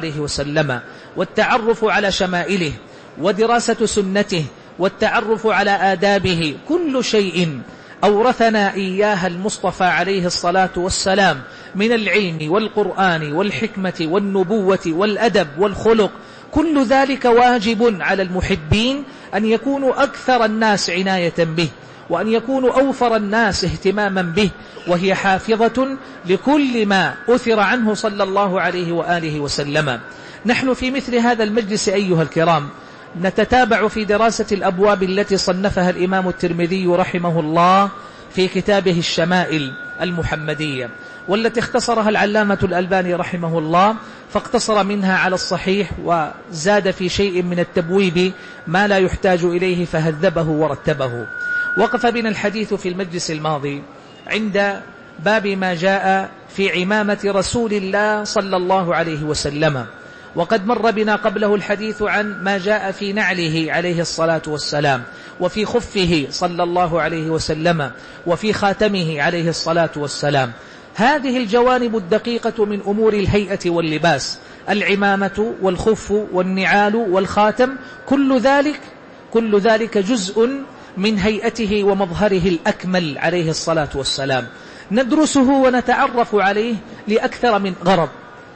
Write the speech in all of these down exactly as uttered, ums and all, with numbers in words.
عليه وسلم، والتعرف على شمائله ودراسة سنته والتعرف على آدابه، كل شيء أورثنا إياها المصطفى عليه الصلاة والسلام من العلم والقرآن والحكمة والنبوة والأدب والخلق، كل ذلك واجب على المحبين أن يكونوا أكثر الناس عناية به، وأن يكونوا أوفر الناس اهتماما به، وهي حافظة لكل ما أثر عنه صلى الله عليه وآله وسلم. نحن في مثل هذا المجلس أيها الكرام نتتابع في دراسة الأبواب التي صنفها الإمام الترمذي رحمه الله في كتابه الشمائل المحمدية، والتي اختصرها العلامة الألباني رحمه الله، فاقتصر منها على الصحيح وزاد في شيء من التبويب ما لا يحتاج إليه فهذبه ورتبه. وقف بنا الحديث في المجلس الماضي عند باب ما جاء في عمامة رسول الله صلى الله عليه وسلم، وقد مر بنا قبله الحديث عن ما جاء في نعله عليه الصلاة والسلام، وفي خفه صلى الله عليه وسلم، وفي خاتمه عليه الصلاة والسلام. هذه الجوانب الدقيقة من أمور الهيئة واللباس، العمامة والخف والنعال والخاتم، كل ذلك كل ذلك جزء من هيئته ومظهره الأكمل عليه الصلاة والسلام، ندرسه ونتعرف عليه لأكثر من غرض.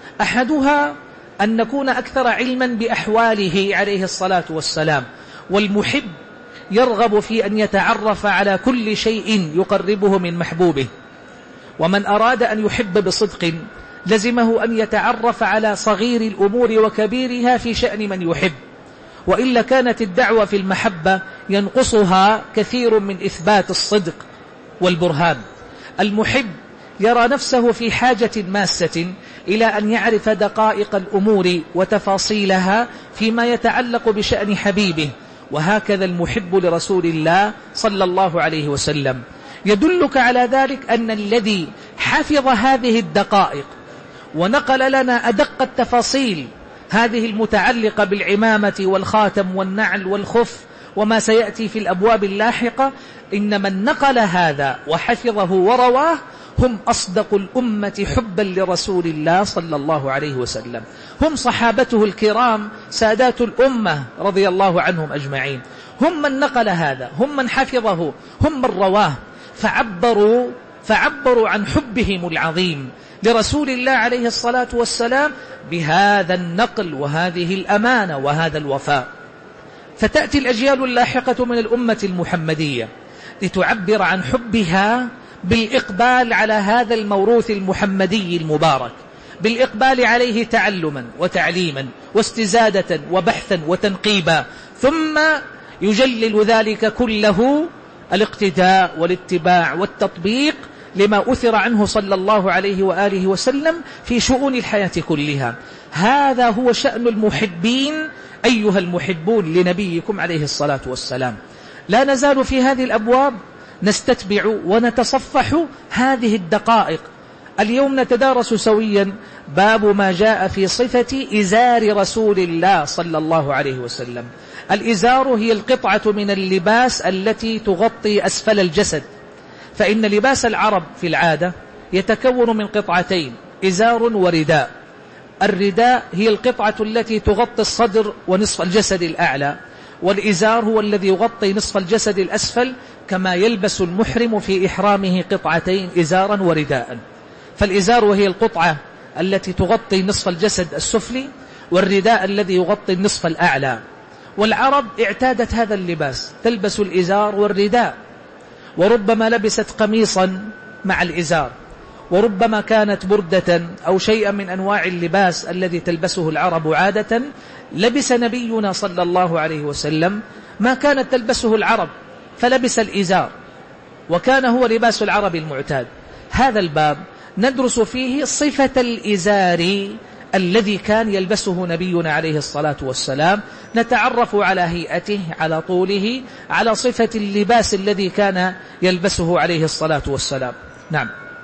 أحدها أن نكون أكثر علما بأحواله عليه الصلاة والسلام، والمحب يرغب في أن يتعرف على كل شيء يقربه من محبوبه، ومن أراد أن يحب بصدق لزمه أن يتعرف على صغير الأمور وكبيرها في شأن من يحب، وإلا كانت الدعوة في المحبة ينقصها كثير من إثبات الصدق والبرهان. المحب يرى نفسه في حاجة ماسة إلى أن يعرف دقائق الأمور وتفاصيلها فيما يتعلق بشأن حبيبه، وهكذا المحب لرسول الله صلى الله عليه وسلم. يدلك على ذلك أن الذي حفظ هذه الدقائق ونقل لنا أدق التفاصيل هذه المتعلقة بالعمامة والخاتم والنعل والخف وما سيأتي في الأبواب اللاحقة، إن من نقل هذا وحفظه ورواه هم أصدق الأمة حبا لرسول الله صلى الله عليه وسلم، هم صحابته الكرام سادات الأمة رضي الله عنهم أجمعين، هم من نقل هذا، هم من حفظه، هم من رواه، فعبروا, فعبروا عن حبهم العظيم لرسول الله عليه الصلاة والسلام بهذا النقل وهذه الأمانة وهذا الوفاء. فتأتي الأجيال اللاحقة من الأمة المحمدية لتعبر عن حبها بالإقبال على هذا الموروث المحمدي المبارك، بالإقبال عليه تعلما وتعليما واستزادة وبحثا وتنقيبا، ثم يجلل ذلك كله الاقتداء والاتباع والتطبيق لما أثر عنه صلى الله عليه وآله وسلم في شؤون الحياة كلها. هذا هو شأن المحبين أيها المحبون لنبيكم عليه الصلاة والسلام. لا نزال في هذه الأبواب نستتبع ونتصفح هذه الدقائق. اليوم نتدارس سويا باب ما جاء في صفة إزار رسول الله صلى الله عليه وسلم. الإزار هي القطعة من اللباس التي تغطي أسفل الجسد، فإن لباس العرب في العادة يتكون من قطعتين، إزار ورداء. الرداء هي القطعة التي تغطي الصدر ونصف الجسد الأعلى، والإزار هو الذي يغطي نصف الجسد الأسفل، كما يلبس المحرم في إحرامه قطعتين إزارا ورداء. فالإزار وهي القطعة التي تغطي نصف الجسد السفلي، والرداء الذي يغطي النصف الأعلى. والعرب اعتادت هذا اللباس، تلبس الإزار والرداء، وربما لبست قميصا مع الإزار، وربما كانت بردة أو شيئا من أنواع اللباس الذي تلبسه العرب عادة. لبس نبينا صلى الله عليه وسلم ما كانت تلبسه العرب، فلبس الإزار، وكان هو لباس العرب المعتاد. هذا الباب ندرس فيه صفة الإزار الذي كان يلبسه نبينا عليه الصلاة والسلام، نتعرف على هيئته، على طوله، على صفة اللباس الذي كان يلبسه عليه الصلاة والسلام. نعم.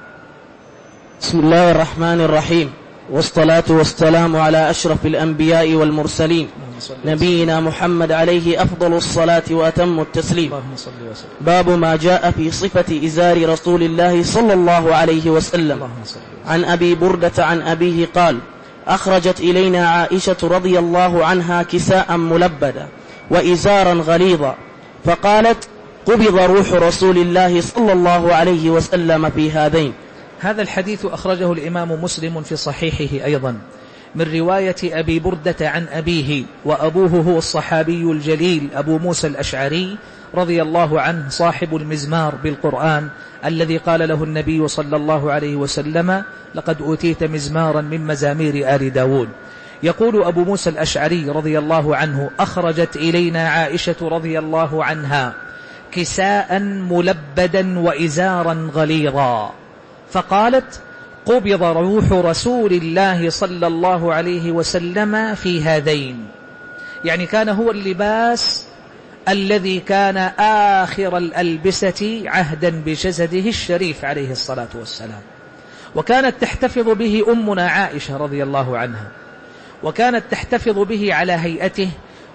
بسم الله الرحمن الرحيم، والصلاة والسلام على أشرف الأنبياء والمرسلين نبينا محمد عليه أفضل الصلاة وأتم التسليم. باب ما جاء في صفة إزار رسول الله صلى الله عليه وسلم. عن أبي بردة عن أبيه قال: أخرجت إلينا عائشة رضي الله عنها كساء ملبدا وإزارا غليظا، فقالت: قبض روح رسول الله صلى الله عليه وسلم في هذين. هذا الحديث أخرجه الإمام مسلم في صحيحه أيضا من رواية أبي بردة عن أبيه، وأبوه هو الصحابي الجليل أبو موسى الأشعري رضي الله عنه صاحب المزمار بالقرآن الذي قال له النبي صلى الله عليه وسلم: لقد أوتيت مزمارا من مزامير آل داود. يقول أبو موسى الأشعري رضي الله عنه: أخرجت إلينا عائشة رضي الله عنها كساء ملبدا وإزارا غليظا، فقالت: قبض روح رسول الله صلى الله عليه وسلم في هذين. يعني كان هو اللباس الذي كان آخر الألبسة عهدا بجسده الشريف عليه الصلاة والسلام، وكانت تحتفظ به أمنا عائشة رضي الله عنها، وكانت تحتفظ به على هيئته،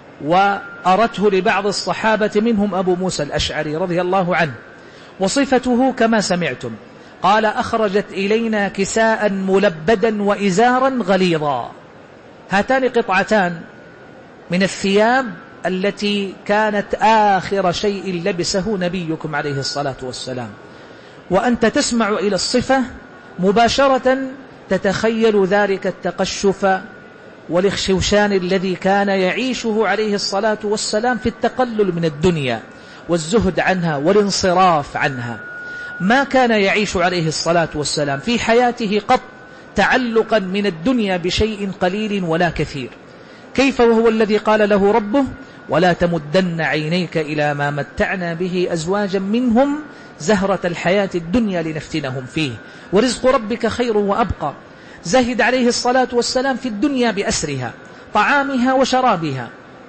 وأرته لبعض الصحابة منهم أبو موسى الأشعري رضي الله عنه. وصفته كما سمعتم، قال: أخرجت إلينا كساء ملبدا وإزارا غليظا. هاتان قطعتان من الثياب التي كانت آخر شيء لبسه نبيكم عليه الصلاة والسلام، وأنت تسمع إلى الصفة مباشرة تتخيل ذلك التقشف والاخشوشان الذي كان يعيشه عليه الصلاة والسلام في التقلل من الدنيا والزهد عنها والانصراف عنها. ما كان يعيش عليه الصلاة والسلام في حياته قط تعلقا من الدنيا بشيء قليل ولا كثير. كيف وهو الذي قال له ربه: ولا تمدن عينيك إلى ما متعنا به أزواجا منهم زهرة الحياة الدنيا لنفتنهم فيه ورزق ربك خير وأبقى. زهد عليه الصلاة والسلام في الدنيا بأسرها، طعامها وشرابها،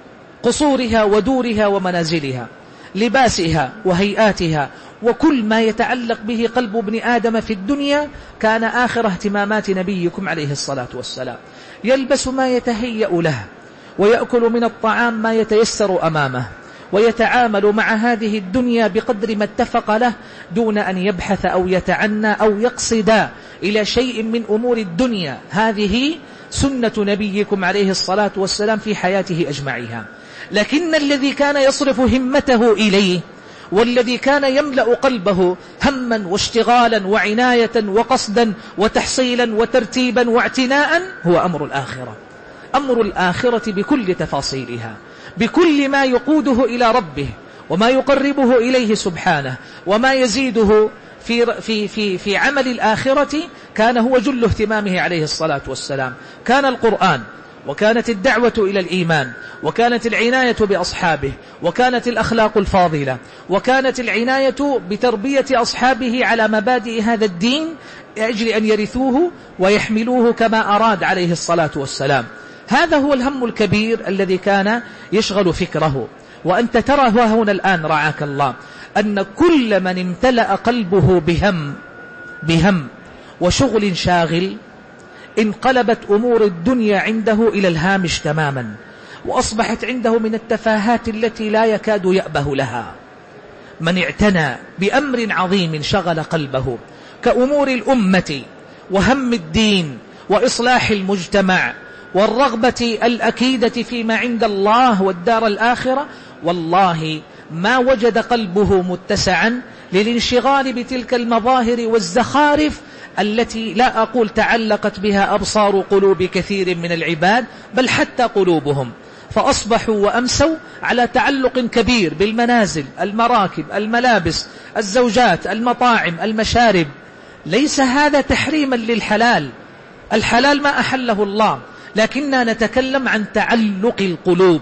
قصورها ودورها ومنازلها، لباسها وهيئاتها، وكل ما يتعلق به قلب ابن آدم في الدنيا كان آخر اهتمامات نبيكم عليه الصلاة والسلام. يلبس ما يتهيأ له، ويأكل من الطعام ما يتيسر أمامه، ويتعامل مع هذه الدنيا بقدر ما اتفق له دون أن يبحث أو يتعنى أو يقصد إلى شيء من أمور الدنيا. هذه سنة نبيكم عليه الصلاة والسلام في حياته أجمعها. لكن الذي كان يصرف همته إليه، والذي كان يملأ قلبه هما واشتغالا وعناية وقصدا وتحصيلا وترتيبا واعتناء، هو أمر الآخرة. أمر الآخرة بكل تفاصيلها، بكل ما يقوده إلى ربه وما يقربه إليه سبحانه وما يزيده في, في, في, في عمل الآخرة، كان هو جل اهتمامه عليه الصلاة والسلام. كان القرآن، وكانت الدعوة إلى الإيمان، وكانت العناية بأصحابه، وكانت الأخلاق الفاضلة، وكانت العناية بتربية أصحابه على مبادئ هذا الدين أجل أن يرثوه ويحملوه كما أراد عليه الصلاة والسلام. هذا هو الهم الكبير الذي كان يشغل فكره. وأنت ترى هنا الآن رعاك الله أن كل من امتلأ قلبه بهم بهم وشغل شاغل انقلبت أمور الدنيا عنده إلى الهامش تماما، وأصبحت عنده من التفاهات التي لا يكاد يأبه لها. من اعتنى بأمر عظيم شغل قلبه كأمور الأمة وهم الدين وإصلاح المجتمع والرغبة الأكيدة فيما عند الله والدار الآخرة، والله ما وجد قلبه متسعا للانشغال بتلك المظاهر والزخارف التي لا أقول تعلقت بها أبصار قلوب كثير من العباد، بل حتى قلوبهم، فأصبحوا وأمسوا على تعلق كبير بالمنازل، المراكب، الملابس، الزوجات، المطاعم، المشارب. ليس هذا تحريما للحلال، الحلال ما أحله الله، لكننا نتكلم عن تعلق القلوب،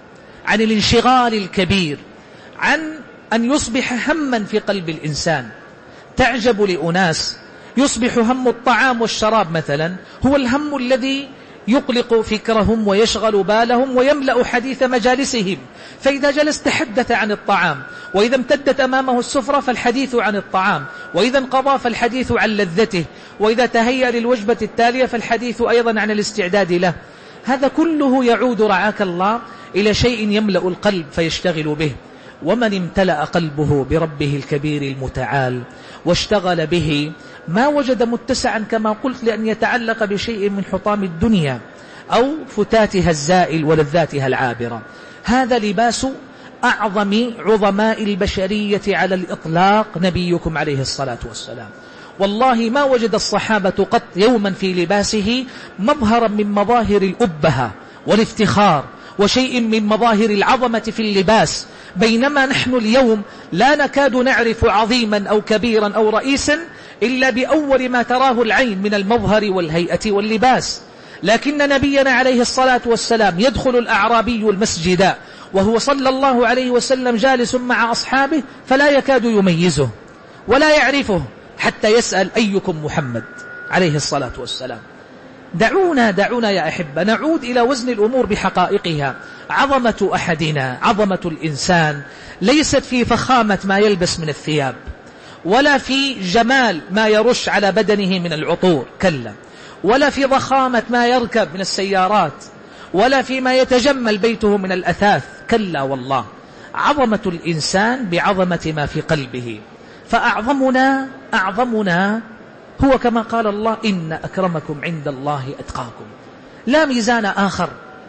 عن الانشغال الكبير، عن أن يصبح هما في قلب الإنسان. تعجب لأناس يصبح هم الطعام والشراب مثلا هو الهم الذي يقلق فكرهم ويشغل بالهم ويملأ حديث مجالسهم، فإذا جلس تحدث عن الطعام، وإذا امتدت أمامه السفرة فالحديث عن الطعام، وإذا انقضى فالحديث عن لذته، وإذا تهيأ للوجبة التالية فالحديث أيضا عن الاستعداد له. هذا كله يعود رعاك الله إلى شيء يملأ القلب فيشتغل به. ومن امتلأ قلبه بربه الكبير المتعال واشتغل به ما وجد متسعا كما قلت لأن يتعلق بشيء من حطام الدنيا أو فتاتها الزائل ولذاتها العابرة. هذا لباس أعظم عظماء البشرية على الإطلاق نبيكم عليه الصلاة والسلام. والله ما وجد الصحابة قط يوما في لباسه مظهرا من مظاهر الأبهة والافتخار وشيء من مظاهر العظمة في اللباس، بينما نحن اليوم لا نكاد نعرف عظيما أو كبيرا أو رئيسا إلا بأول ما تراه العين من المظهر والهيئة واللباس. لكن نبينا عليه الصلاة والسلام يدخل الأعرابي المسجد وهو صلى الله عليه وسلم جالس مع أصحابه فلا يكاد يميزه ولا يعرفه حتى يسأل أيكم محمد عليه الصلاة والسلام. دعونا دعونا يا أحبة نعود إلى وزن الأمور بحقائقها. عظمة أحدنا، عظمة الإنسان ليست في فخامة ما يلبس من الثياب ولا في جمال ما يرش على بدنه من العطور، كلا، ولا في ضخامة ما يركب من السيارات ولا فيما يتجمل بيته من الأثاث، كلا والله. عظمة الإنسان بعظمة ما في قلبه. فأعظمنا أعظمنا هو كما قال الله إن أكرمكم عند الله أتقاكم، لا ميزان آخر.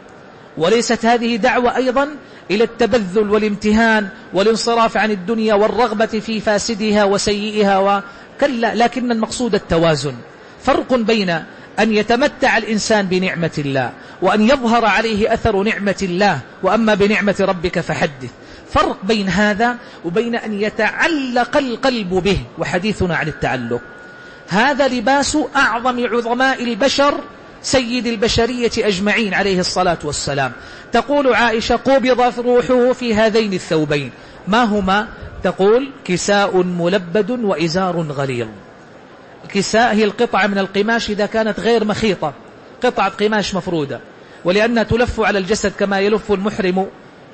وليست هذه دعوة أيضا إلى التبذل والامتهان والانصراف عن الدنيا والرغبة في فاسدها وسيئها وكلا، لكن المقصود التوازن. فرق بين أن يتمتع الإنسان بنعمة الله وأن يظهر عليه أثر نعمة الله، وأما بنعمة ربك فحدث. فرق بين هذا وبين أن يتعلق القلب به، وحديثنا عن التعلق. هذا لباس أعظم عظماء البشر سيد البشرية أجمعين عليه الصلاة والسلام. تقول عائشة قبضت روحه في هذين الثوبين. ما هما؟ تقول كساء ملبد وإزار غليظ. الكساء هي القطعة من القماش إذا كانت غير مخيطة، قطعة قماش مفرودة، ولأنها تلف على الجسد كما يلف المحرم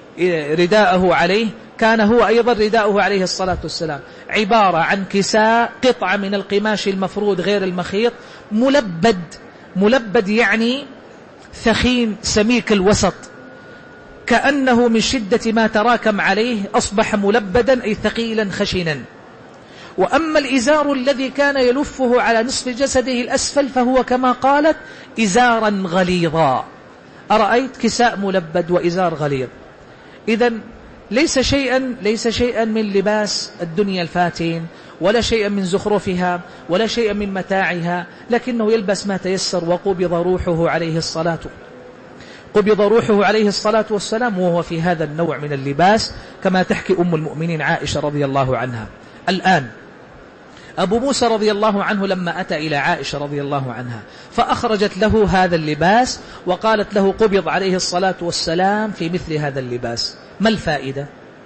رداءه عليه، كان هو أيضا رداءه عليه الصلاة والسلام عبارة عن كساء، قطعة من القماش المفرود غير المخيط، ملبد. ملبد يعني ثخين سميك الوسط، كأنه من شدة ما تراكم عليه أصبح ملبدا أي ثقيلا خشنا. وأما الإزار الذي كان يلفه على نصف جسده الأسفل فهو كما قالت إزارا غليظا. أرأيت؟ كساء ملبد وإزار غليظ. إذن ليس شيئا ليس شيئا من لباس الدنيا الفاتن، ولا شيئا من زخرفها، ولا شيئا من متاعها، لكنه يلبس ما تيسر. وقبض روحه عليه الصلاة قبض روحه عليه الصلاة والسلام وهو في هذا النوع من اللباس، كما تحكي أم المؤمنين عائشة رضي الله عنها. الآن أبو موسى رضي الله عنه لما أتى إلى عائشة رضي الله عنها فأخرجت له هذا اللباس وقالت له قبض عليه الصلاة والسلام في مثل هذا اللباس، ما الفائدة؟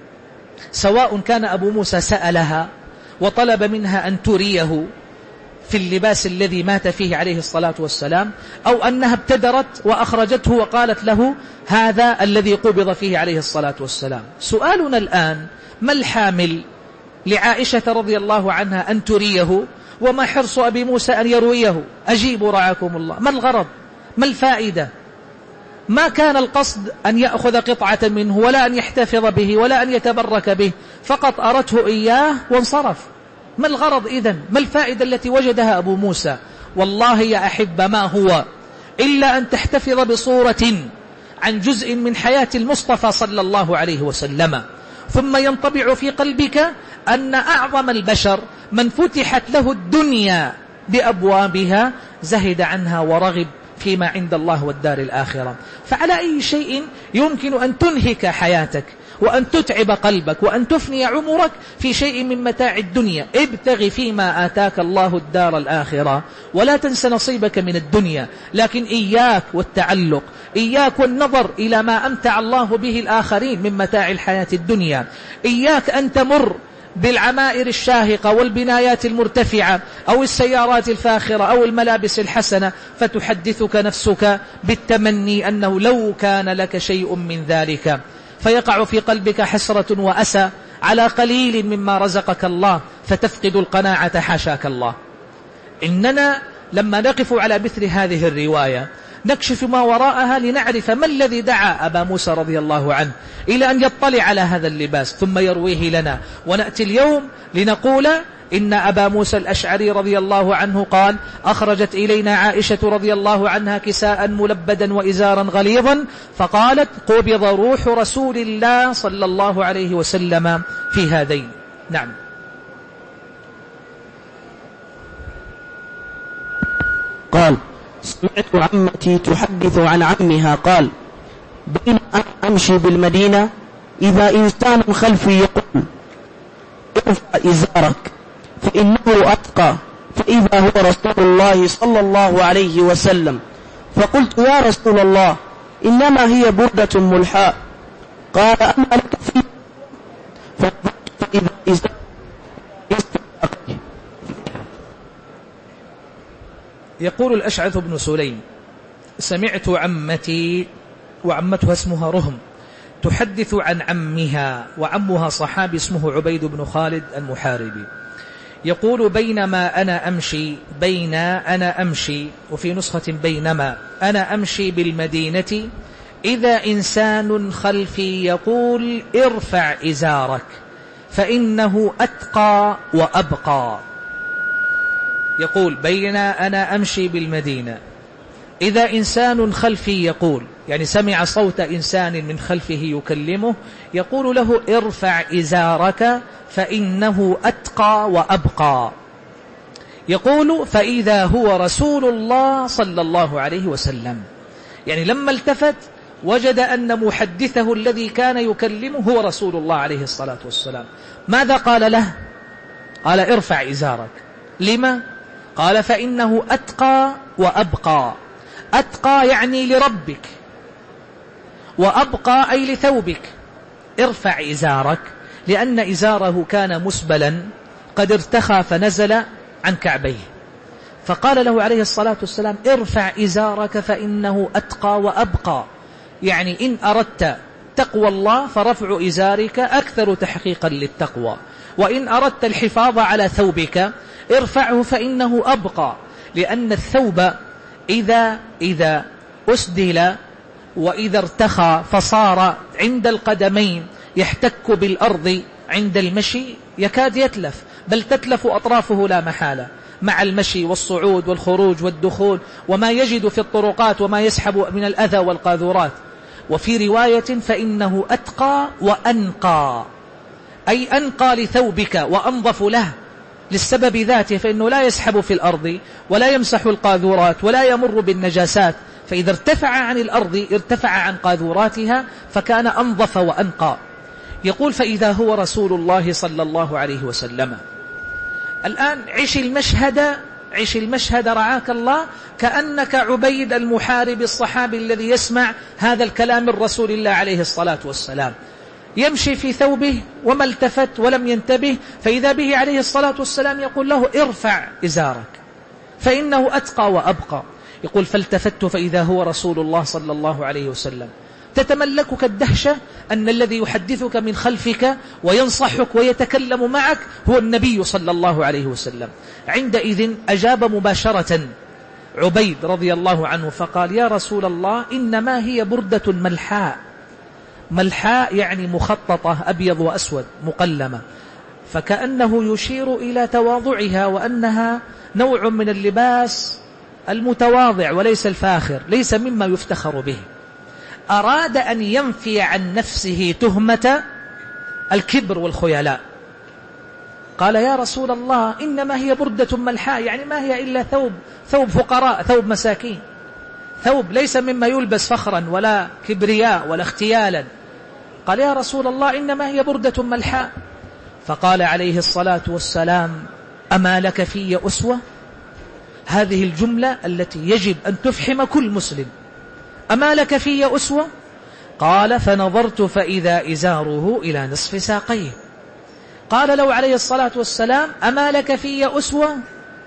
سواء كان أبو موسى سألها وطلب منها أن تريه في اللباس الذي مات فيه عليه الصلاة والسلام، أو أنها ابتدرت وأخرجته وقالت له هذا الذي قبض فيه عليه الصلاة والسلام. سؤالنا الآن ما الحامل لعائشة رضي الله عنها أن تريه، وما حرص أبي موسى أن يرويه؟ أجيبوا رعاكم الله، ما الغرض؟ ما الفائدة؟ ما كان القصد أن يأخذ قطعة منه ولا أن يحتفظ به ولا أن يتبرك به، فقط أرته إياه وانصرف. ما الغرض إذن؟ ما الفائدة التي وجدها أبو موسى؟ والله يا أحب ما هو إلا أن تحتفظ بصورة عن جزء من حياة المصطفى صلى الله عليه وسلم، ثم ينطبع في قلبك أن أعظم البشر من فتحت له الدنيا بأبوابها زهد عنها ورغب فيما عند الله والدار الآخرة. فعلى أي شيء يمكن أن تنهك حياتك وأن تتعب قلبك وأن تفني عمرك في شيء من متاع الدنيا؟ ابتغ فيما آتاك الله الدار الآخرة ولا تنس نصيبك من الدنيا. لكن إياك والتعلق، إياك والنظر إلى ما أمتع الله به الآخرين من متاع الحياة الدنيا. إياك أن تمر بالعمائر الشاهقة والبنايات المرتفعة أو السيارات الفاخرة أو الملابس الحسنة فتحدثك نفسك بالتمني أنه لو كان لك شيء من ذلك، فيقع في قلبك حسرة وأسى على قليل مما رزقك الله فتفقد القناعة حاشاك الله. إننا لما نقف على مثل هذه الرواية نكشف ما وراءها لنعرف ما الذي دعا أبا موسى رضي الله عنه إلى أن يطلع على هذا اللباس ثم يرويه لنا. ونأتي اليوم لنقول إن أبا موسى الأشعري رضي الله عنه قال: أخرجت إلينا عائشة رضي الله عنها كساء ملبدا وإزارا غليظا فقالت: قبض روح رسول الله صلى الله عليه وسلم في هذين. نعم. قال: سمعت عمتي تحدث عن عمها قال: بين أمشي بالمدينة إذا إنسان خلفي يقول: ارفع إزارك فإنه أتقى، فإذا هو رسول الله صلى الله عليه وسلم، فقلت: يا رسول الله إنما هي بردة ملحاء. قال: أما لك في فإذا إزارك. يقول الأشعث بن سليم: سمعت عمتي، وعمتها اسمها رهم، تحدث عن عمها، وعمها صحابي اسمه عبيد بن خالد المحاربي، يقول: بينما أنا أمشي بين أنا أمشي وفي نسخة بينما أنا أمشي بالمدينة إذا إنسان خلفي يقول: ارفع إزارك فإنه أتقى وأبقى. يقول: بين أنا أمشي بالمدينة إذا إنسان خلفي يقول، يعني سمع صوت إنسان من خلفه يكلمه يقول له: ارفع إزارك فإنه أتقى وأبقى. يقول: فإذا هو رسول الله صلى الله عليه وسلم. يعني لما التفت وجد أن محدثه الذي كان يكلمه هو رسول الله عليه الصلاة والسلام. ماذا قال له؟ قال: ارفع إزارك. لما؟ قال: فإنه أتقى وأبقى. أتقى يعني لربك، وأبقى أي لثوبك. ارفع إزارك لأن إزاره كان مسبلا قد ارتخى فنزل عن كعبيه، فقال له عليه الصلاة والسلام: ارفع إزارك فإنه أتقى وأبقى. يعني إن أردت تقوى الله فرفع إزارك أكثر تحقيقا للتقوى، وإن أردت الحفاظ على ثوبك ارفعه فإنه أبقى. لأن الثوب إذا, إذا أسدل وإذا ارتخى فصار عند القدمين يحتك بالأرض عند المشي يكاد يتلف، بل تتلف أطرافه لا محالة مع المشي والصعود والخروج والدخول وما يجد في الطرقات وما يسحب من الأذى والقاذورات. وفي رواية: فإنه أتقى وأنقى، أي أنقى لثوبك وأنظف له للسبب ذاته، فإنه لا يسحب في الأرض ولا يمسح القاذورات ولا يمر بالنجاسات، فإذا ارتفع عن الأرض ارتفع عن قاذوراتها فكان أنظف وأنقى. يقول: فإذا هو رسول الله صلى الله عليه وسلم. الآن عش المشهد، عش المشهد رعاك الله، كأنك عبيد المحارب الصحابي الذي يسمع هذا الكلام من رسول الله عليه الصلاة والسلام، يمشي في ثوبه وما التفت ولم ينتبه، فإذا به عليه الصلاة والسلام يقول له: ارفع إزارك فإنه أتقى وأبقى. يقول: فالتفت فإذا هو رسول الله صلى الله عليه وسلم. تتملكك الدهشة أن الذي يحدثك من خلفك وينصحك ويتكلم معك هو النبي صلى الله عليه وسلم. عندئذ أجاب مباشرة عبيد رضي الله عنه فقال: يا رسول الله إنما هي بردة ملحاء. ملحاء يعني مخططة، أبيض وأسود مقلمة، فكأنه يشير إلى تواضعها وأنها نوع من اللباس المتواضع وليس الفاخر، ليس مما يفتخر به. أراد أن ينفي عن نفسه تهمة الكبر والخيلاء. قال: يا رسول الله إنما هي بردة ملحاء، يعني ما هي إلا ثوب ثوب فقراء، ثوب مساكين، ثوب ليس مما يلبس فخرا ولا كبرياء ولا اختيالا. قال: يا رسول الله إنما هي بردة ملحاء. فقال عليه الصلاة والسلام: أما لك في أسوة؟ هذه الجملة التي يجب أن تفحم كل مسلم. أما لك في أسوة؟ قال: فنظرت فإذا إزاره إلى نصف ساقيه. قال له عليه الصلاة والسلام: أما لك في أسوة؟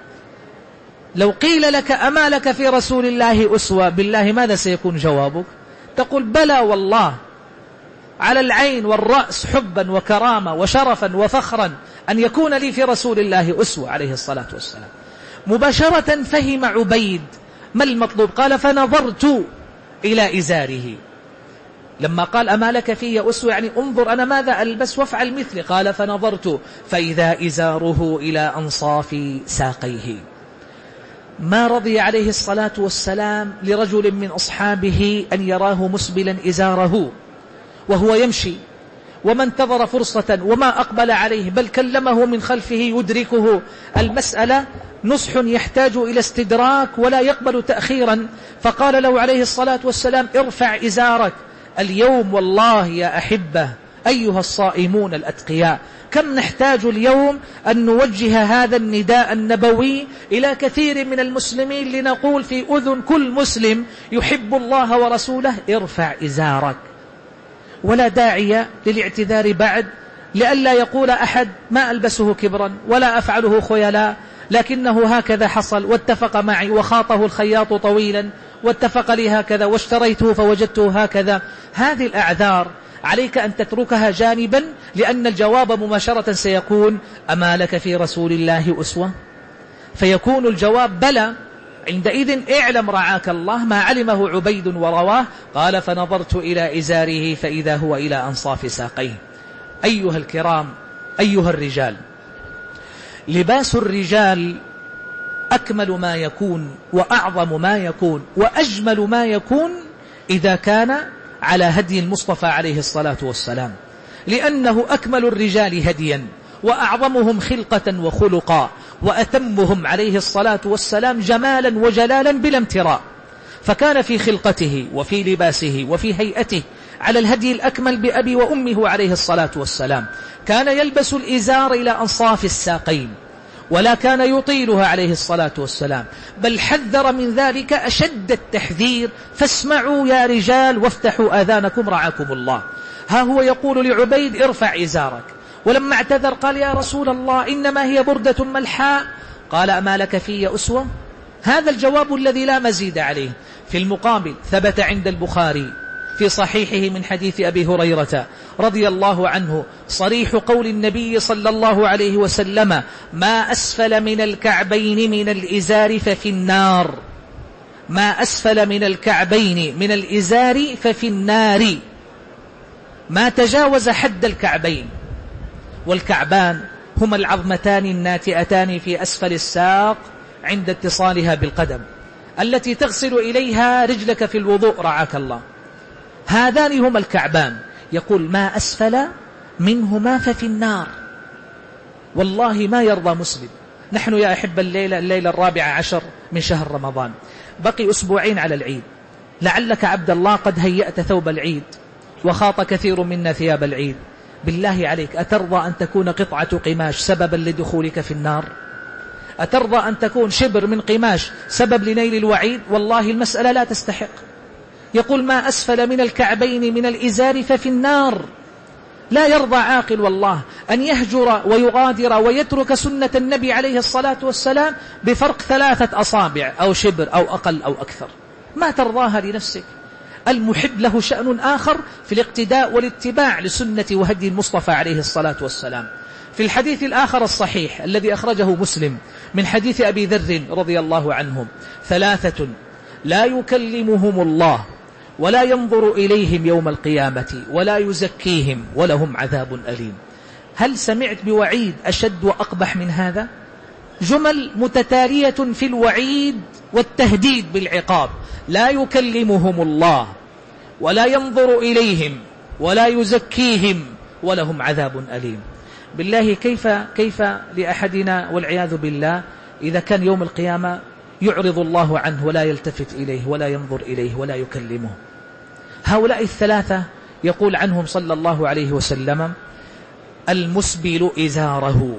لو قيل لك أما لك في رسول الله أسوة، بالله ماذا سيكون جوابك؟ تقول: بلى والله، على العين والرأس، حبا وكرامة وشرفا وفخرا أن يكون لي في رسول الله أسوة عليه الصلاة والسلام. مباشرة فهم عبيد ما المطلوب؟ قال فنظرت إلى إزاره. لما قال أما لك في أسوة يعني انظر أنا ماذا ألبس وافعل مثلي. قال فنظرت فإذا إزاره إلى أنصاف ساقيه. ما رضي عليه الصلاة والسلام لرجل من أصحابه أن يراه مسبلا إزاره وهو يمشي، وما انتظر فرصة وما أقبل عليه، بل كلمه من خلفه يدركه. المسألة نصح يحتاج إلى استدراك ولا يقبل تأخيرا. فقال له عليه الصلاة والسلام ارفع إزارك. اليوم والله يا أحبة أيها الصائمون الأتقياء كم نحتاج اليوم أن نوجه هذا النداء النبوي إلى كثير من المسلمين لنقول في أذن كل مسلم يحب الله ورسوله ارفع إزارك. ولا داعي للاعتذار بعد، لئلا يقول أحد ما ألبسه كبرا ولا أفعله خيلاء، لكنه هكذا حصل واتفق معي وخاطه الخياط طويلا واتفق لي هكذا واشتريته فوجدته هكذا. هذه الأعذار عليك أن تتركها جانبا، لأن الجواب مباشرة سيكون أما لك في رسول الله أسوة؟ فيكون الجواب بلى. عندئذ اعلم رعاك الله ما علمه عبيد ورواه. قال فنظرت إلى إزاره فإذا هو إلى أنصاف ساقيه. أيها الكرام أيها الرجال، لباس الرجال أكمل ما يكون وأعظم ما يكون وأجمل ما يكون إذا كان على هدي المصطفى عليه الصلاة والسلام، لأنه أكمل الرجال هديا وأعظمهم خلقة وخلقا وأتمهم عليه الصلاة والسلام جمالا وجلالا بلا امتراء. فكان في خلقته وفي لباسه وفي هيئته على الهدي الأكمل بأبي وأمه عليه الصلاة والسلام. كان يلبس الإزار إلى أنصاف الساقين ولا كان يطيلها عليه الصلاة والسلام، بل حذر من ذلك أشد التحذير. فاسمعوا يا رجال وافتحوا آذانكم رعاكم الله. ها هو يقول لعبيد ارفع إزارك، ولما اعتذر قال يا رسول الله إنما هي بردة ملحاء. قال أما لك في أسوة؟ هذا الجواب الذي لا مزيد عليه. في المقابل ثبت عند البخاري في صحيحه من حديث أبي هريرة رضي الله عنه صريح قول النبي صلى الله عليه وسلم ما أسفل من الكعبين من الإزار ففي النار. ما أسفل من الكعبين من الإزار ففي النار. ما تجاوز حد الكعبين، والكعبان هما العظمتان الناتئتان في أسفل الساق عند اتصالها بالقدم التي تغسل إليها رجلك في الوضوء رعاك الله. هذان هما الكعبان. يقول ما أسفل منهما ففي النار. والله ما يرضى مسلم. نحن يا أحب الليلة الليلة الرابعة عشر من شهر رمضان، بقي أسبوعين على العيد. لعلك عبد الله قد هيأت ثوب العيد وخاط كثير منا ثياب العيد. بالله عليك أترضى أن تكون قطعة قماش سببا لدخولك في النار؟ أترضى أن تكون شبر من قماش سبب لنيل الوعيد؟ والله المسألة لا تستحق. يقول ما أسفل من الكعبين من الإزار ففي النار. لا يرضى عاقل والله أن يهجر ويغادر ويترك سنة النبي عليه الصلاة والسلام بفرق ثلاثة أصابع أو شبر أو أقل أو أكثر. ما ترضاها لنفسك. المحب له شأن آخر في الاقتداء والاتباع لسنة وهدي المصطفى عليه الصلاة والسلام. في الحديث الآخر الصحيح الذي أخرجه مسلم من حديث أبي ذر رضي الله عنهم ثلاثة لا يكلمهم الله ولا ينظر إليهم يوم القيامة ولا يزكيهم ولهم عذاب أليم. هل سمعت بوعيد أشد وأقبح من هذا؟ جمل متتالية في الوعيد والتهديد بالعقاب. لا يكلمهم الله ولا ينظر إليهم ولا يزكيهم ولهم عذاب أليم. بالله كيف كيف لأحدنا والعياذ بالله إذا كان يوم القيامة يعرض الله عنه ولا يلتفت إليه ولا ينظر إليه ولا يكلمه. هؤلاء الثلاثة يقول عنهم صلى الله عليه وسلم المسبل إزاره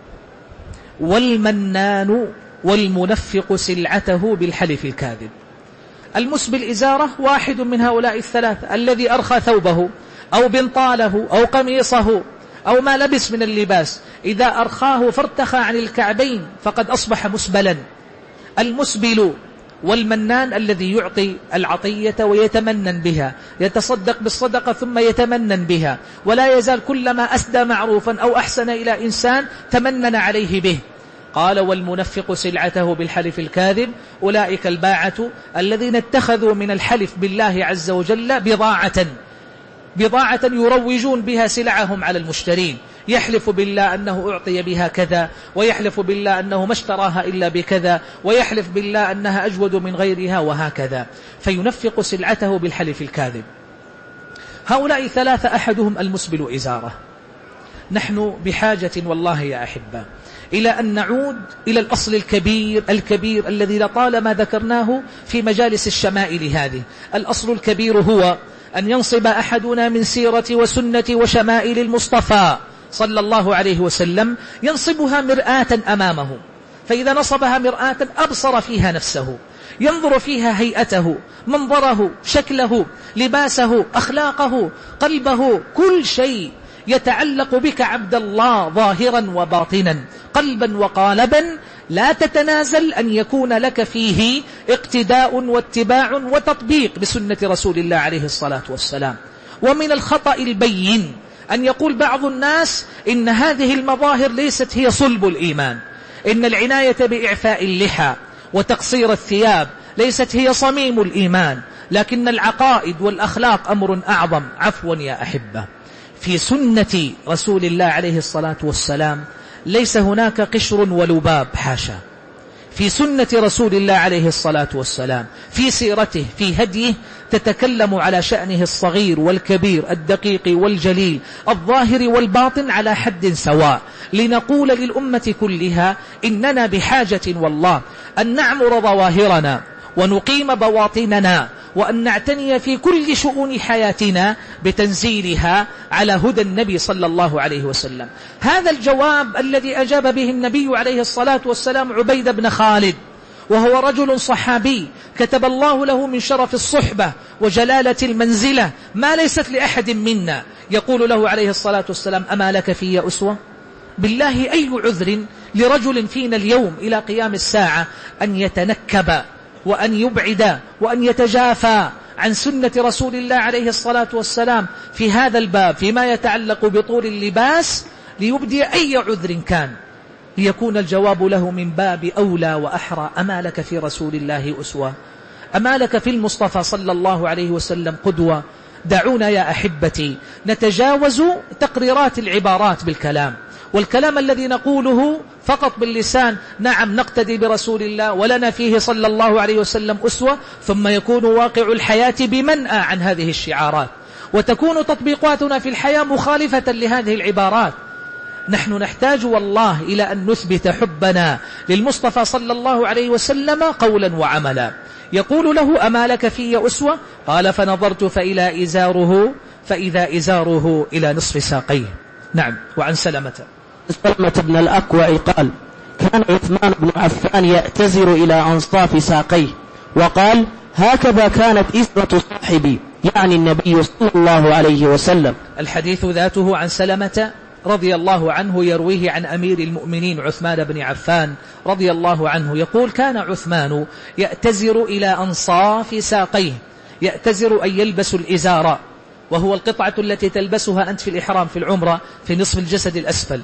والمنان والمنفق سلعته بالحلف الكاذب. المسبل إزاره واحد من هؤلاء الثلاثة، الذي أرخى ثوبه أو بنطاله أو قميصه أو ما لبس من اللباس إذا أرخاه فارتخى عن الكعبين فقد أصبح مسبلا. المسبل والمنان الذي يعطي العطية ويتمنن بها، يتصدق بالصدقة ثم يتمنن بها، ولا يزال كلما أسدى معروفا أو أحسن إلى إنسان تمنن عليه به. قال والمنفق سلعته بالحلف الكاذب أولئك الباعة الذين اتخذوا من الحلف بالله عز وجل بضاعة بضاعة يروجون بها سلعهم على المشترين، يحلف بالله أنه أعطي بها كذا، ويحلف بالله أنه ما اشتراها إلا بكذا، ويحلف بالله أنها أجود من غيرها، وهكذا، فينفق سلعته بالحلف الكاذب. هؤلاء ثلاثة أحدهم المسبل إزاره. نحن بحاجة والله يا أحبة إلى أن نعود إلى الأصل الكبير الكبير الذي لطالما ذكرناه في مجالس الشمائل هذه. الأصل الكبير هو أن ينصب أحدنا من سيرة وسنة وشمائل المصطفى صلى الله عليه وسلم، ينصبها مرآة أمامه، فإذا نصبها مرآة أبصر فيها نفسه، ينظر فيها هيئته، منظره، شكله، لباسه، أخلاقه، قلبه، كل شيء يتعلق بك عبد الله ظاهرا وباطنا، قلبا وقالبا، لا تتنازل أن يكون لك فيه اقتداء واتباع وتطبيق بسنة رسول الله عليه الصلاة والسلام. ومن الخطأ البين أن يقول بعض الناس إن هذه المظاهر ليست هي صلب الإيمان، إن العناية بإعفاء اللحى وتقصير الثياب ليست هي صميم الإيمان، لكن العقائد والأخلاق أمر أعظم. عفوا يا أحبة، في سنة رسول الله عليه الصلاة والسلام ليس هناك قشر ولباب، حاشا. في سنة رسول الله عليه الصلاة والسلام، في سيرته، في هديه، تتكلم على شأنه الصغير والكبير، الدقيق والجليل، الظاهر والباطن على حد سواء، لنقول للأمة كلها إننا بحاجة والله أن نعمر ظواهرنا ونقيم بواطننا، وأن نعتني في كل شؤون حياتنا بتنزيلها على هدى النبي صلى الله عليه وسلم. هذا الجواب الذي أجاب به النبي عليه الصلاة والسلام عبيد بن خالد، وهو رجل صحابي كتب الله له من شرف الصحبة وجلالة المنزلة ما ليست لأحد منا، يقول له عليه الصلاة والسلام أما لك في أسوة؟ بالله أي عذر لرجل فينا اليوم إلى قيام الساعة أن يتنكب وأن يبعد وأن يتجافى عن سنة رسول الله عليه الصلاة والسلام في هذا الباب فيما يتعلق بطول اللباس، ليبدي أي عذر كان، ليكون الجواب له من باب أولى وأحرى. أما لك في رسول الله أسوة؟ أما لك في المصطفى صلى الله عليه وسلم قدوة؟ دعونا يا أحبتي نتجاوز تقريرات العبارات بالكلام، والكلام الذي نقوله فقط باللسان، نعم نقتدي برسول الله ولنا فيه صلى الله عليه وسلم أسوة، ثم يكون واقع الحياة بمنأى عن هذه الشعارات، وتكون تطبيقاتنا في الحياة مخالفة لهذه العبارات. نحن نحتاج والله إلى أن نثبت حبنا للمصطفى صلى الله عليه وسلم قولا وعملا. يقول له أما لك في أسوة؟ قال فنظرت فإلى إزاره فإذا إزاره إلى نصف ساقيه. نعم. وعن سلمة سلمة بن الأكوع قال كان عثمان بن عفان يأتزر إلى أنصاف ساقيه، وقال هكذا كانت إزرة صاحبي، يعني النبي صلى الله عليه وسلم. الحديث ذاته عن سلمة رضي الله عنه، يرويه عن أمير المؤمنين عثمان بن عفان رضي الله عنه، يقول كان عثمان يأتزر إلى أنصاف ساقيه. يأتزر أن يلبس الإزار، وهو القطعة التي تلبسها أنت في الإحرام في العمرة في نصف الجسد الأسفل.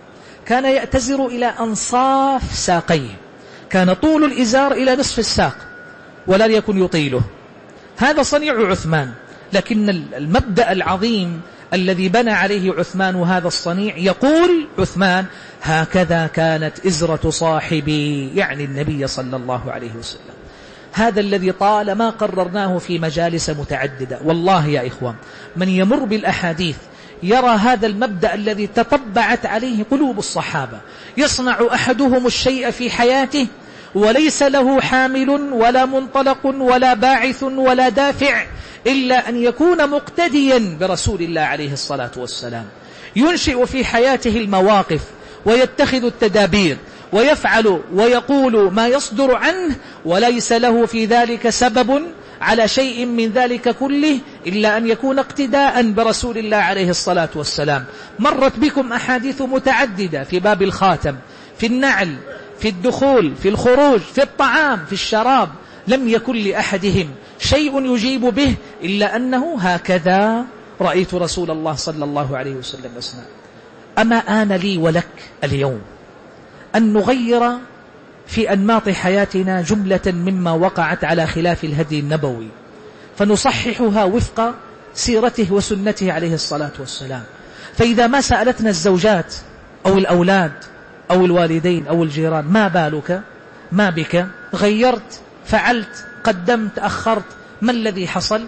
كان يأتزر إلى أنصاف ساقيه، كان طول الإزار إلى نصف الساق ولا يكن يطيله. هذا صنيع عثمان، لكن المبدأ العظيم الذي بنى عليه عثمان هذا الصنيع، يقول عثمان هكذا كانت إزرة صاحبي، يعني النبي صلى الله عليه وسلم. هذا الذي طالما قررناه في مجالس متعددة. والله يا إخوان من يمر بالأحاديث يرى هذا المبدأ الذي تطبعت عليه قلوب الصحابة. يصنع أحدهم الشيء في حياته وليس له حامل ولا منطلق ولا باعث ولا دافع إلا أن يكون مقتديا برسول الله عليه الصلاة والسلام. ينشئ في حياته المواقف ويتخذ التدابير ويفعل ويقول ما يصدر عنه، وليس له في ذلك سبب على شيء من ذلك كله إلا أن يكون اقتداء برسول الله عليه الصلاة والسلام. مرت بكم أحاديث متعددة في باب الخاتم، في النعل، في الدخول، في الخروج، في الطعام، في الشراب، لم يكن لأحدهم شيء يجيب به إلا أنه هكذا رأيت رسول الله صلى الله عليه وسلم يصنع. أما آن لي ولك اليوم أن نغير في أنماط حياتنا جملة مما وقعت على خلاف الهدي النبوي، فنصححها وفق سيرته وسنته عليه الصلاة والسلام. فإذا ما سألتنا الزوجات أو الأولاد أو الوالدين أو الجيران ما بالك، ما بك، غيرت، فعلت، قدمت، أخرت، ما الذي حصل،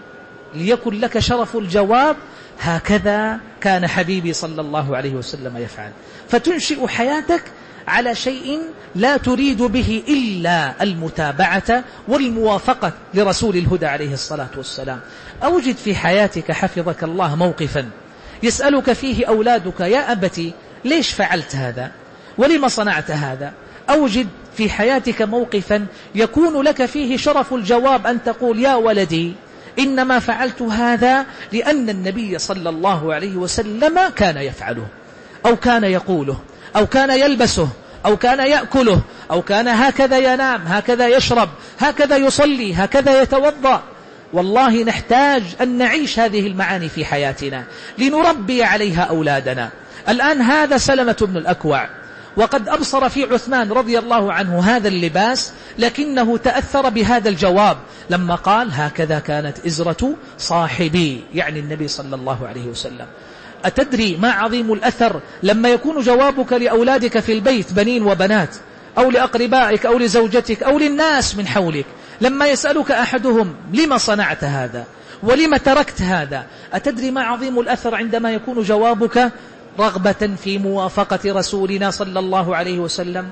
ليكن لك شرف الجواب: هكذا كان حبيبي صلى الله عليه وسلم يفعل. فتنشئ حياتك على شيء لا تريد به إلا المتابعة والموافقة لرسول الهدى عليه الصلاة والسلام. أوجد في حياتك حفظك الله موقفا يسألك فيه أولادك: يا أبتي ليش فعلت هذا؟ ولما صنعت هذا؟ أوجد في حياتك موقفا يكون لك فيه شرف الجواب أن تقول: يا ولدي إنما فعلت هذا لأن النبي صلى الله عليه وسلم كان يفعله، أو كان يقوله، أو كان يلبسه، أو كان يأكله، أو كان هكذا ينام، هكذا يشرب، هكذا يصلي، هكذا يتوضأ. والله نحتاج أن نعيش هذه المعاني في حياتنا لنربي عليها أولادنا. الآن هذا سلمة بن الأكوع، وقد أبصر في عثمان رضي الله عنه هذا اللباس، لكنه تأثر بهذا الجواب لما قال: هكذا كانت إزرة صاحبي، يعني النبي صلى الله عليه وسلم. أتدري ما عظيم الأثر لما يكون جوابك لأولادك في البيت، بنين وبنات، أو لأقربائك أو لزوجتك أو للناس من حولك، لما يسألك أحدهم: لما صنعت هذا؟ ولما تركت هذا؟ أتدري ما عظيم الأثر عندما يكون جوابك رغبة في موافقة رسولنا صلى الله عليه وسلم؟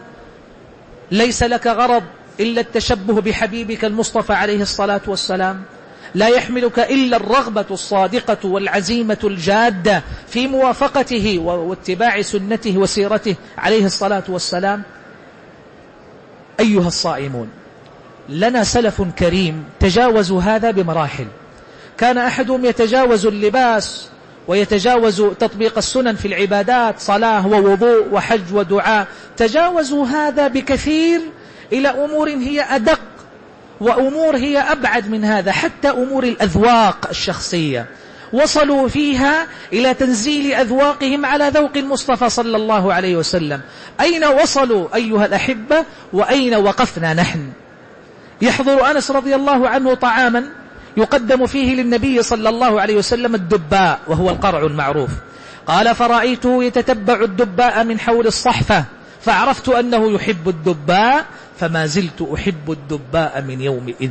ليس لك غرض إلا التشبه بحبيبك المصطفى عليه الصلاة والسلام، لا يحملك إلا الرغبة الصادقة والعزيمة الجادة في موافقته واتباع سنته وسيرته عليه الصلاة والسلام. أيها الصائمون، لنا سلف كريم تجاوزوا هذا بمراحل. كان أحدهم يتجاوز اللباس ويتجاوز تطبيق السنن في العبادات، صلاة ووضوء وحج ودعاء، تجاوزوا هذا بكثير إلى أمور هي أدق، وأمور هي أبعد من هذا، حتى أمور الأذواق الشخصية وصلوا فيها إلى تنزيل أذواقهم على ذوق المصطفى صلى الله عليه وسلم. أين وصلوا أيها الأحبة؟ وأين وقفنا نحن؟ يحضر أنس رضي الله عنه طعاما يقدم فيه للنبي صلى الله عليه وسلم الدباء، وهو القرع المعروف. قال: فرأيته يتتبع الدباء من حول الصحفة، فعرفت أنه يحب الدباء، فما زلت أحب الدباء من يومئذ.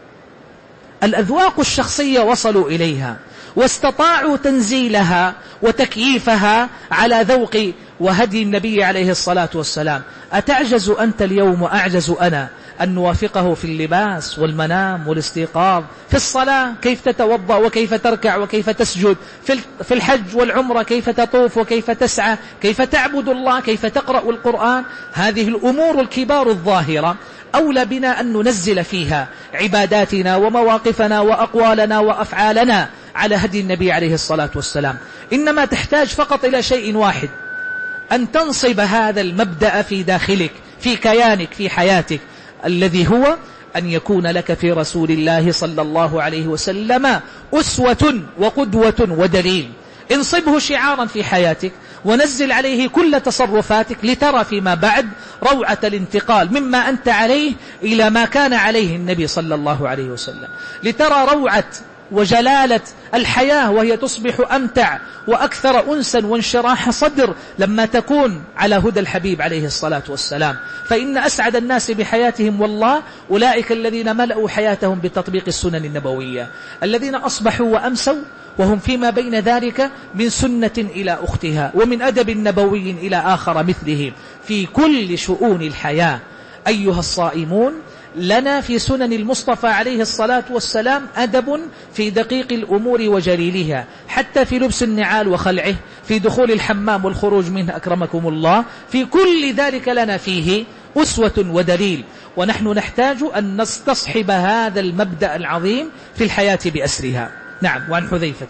الأذواق الشخصية وصلوا إليها واستطاعوا تنزيلها وتكييفها على ذوق وهدي النبي عليه الصلاة والسلام. أتعجز أنت اليوم وأعجز أنا أن نوافقه في اللباس والمنام والاستيقاظ، في الصلاة كيف تتوضأ وكيف تركع وكيف تسجد، في الحج والعمرة كيف تطوف وكيف تسعى، كيف تعبد الله، كيف تقرأ القرآن. هذه الأمور الكبار الظاهرة أولى بنا أن ننزل فيها عباداتنا ومواقفنا وأقوالنا وأفعالنا على هدي النبي عليه الصلاة والسلام. إنما تحتاج فقط إلى شيء واحد: أن تنصب هذا المبدأ في داخلك، في كيانك، في حياتك، الذي هو أن يكون لك في رسول الله صلى الله عليه وسلم أسوة وقدوة ودليل. انصبه شعارا في حياتك، ونزل عليه كل تصرفاتك، لترى فيما بعد روعة الانتقال مما أنت عليه إلى ما كان عليه النبي صلى الله عليه وسلم، لترى روعة وجلالة الحياة، وهي تصبح أمتع وأكثر أنسا وانشراح صدر لما تكون على هدى الحبيب عليه الصلاة والسلام. فإن أسعد الناس بحياتهم والله أولئك الذين ملأوا حياتهم بتطبيق السنن النبوية، الذين أصبحوا وأمسوا وهم فيما بين ذلك من سنة إلى أختها، ومن أدب نبوي إلى آخر مثله في كل شؤون الحياة. أيها الصائمون، لنا في سنن المصطفى عليه الصلاة والسلام أدب في دقيق الأمور وجليلها، حتى في لبس النعال وخلعه، في دخول الحمام والخروج منه أكرمكم الله، في كل ذلك لنا فيه أسوة ودليل. ونحن نحتاج أن نستصحب هذا المبدأ العظيم في الحياة بأسرها. نعم. وعن حذيفة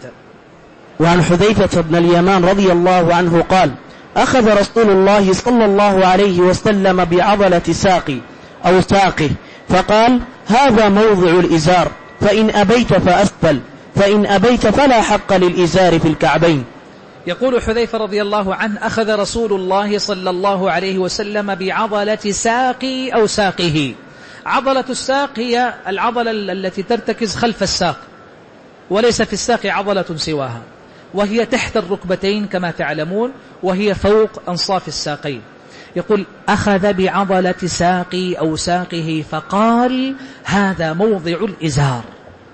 وعن حذيفة بن اليمان رضي الله عنه قال: أخذ رسول الله صلى الله عليه وسلم بعضلة ساقي أو ساقه، فقال: هذا موضع الإزار، فإن أبيت فأسفل، فإن أبيت فلا حق للإزار في الكعبين. يقول حذيفة رضي الله عنه: أخذ رسول الله صلى الله عليه وسلم بعضلة ساقي أو ساقه. عضلة الساق هي العضلة التي ترتكز خلف الساق، وليس في الساق عضلة سواها، وهي تحت الركبتين كما تعلمون، وهي فوق أنصاف الساقين. يقول: أخذ بعضلة ساقي أو ساقه فقال: هذا موضع الإزار،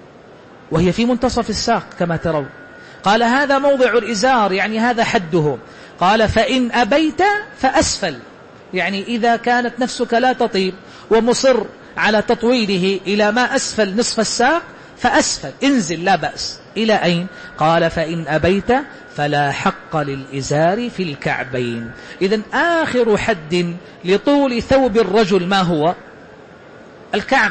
وهي في منتصف الساق كما ترون. قال: هذا موضع الإزار، يعني هذا حده. قال: فإن أبيت فأسفل، يعني إذا كانت نفسك لا تطيب ومصر على تطويله إلى ما أسفل نصف الساق فأسفل، انزل لا بأس. إلى أين؟ قال: فإن أبيت فلا حق للإزار في الكعبين. إذن آخر حد لطول ثوب الرجل ما هو؟ الكعب.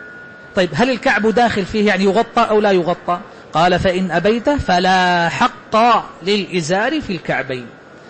طيب هل الكعب داخل فيه يعني يغطى أو لا يغطى؟ قال: فإن أبيت فلا حق للإزار في الكعبين.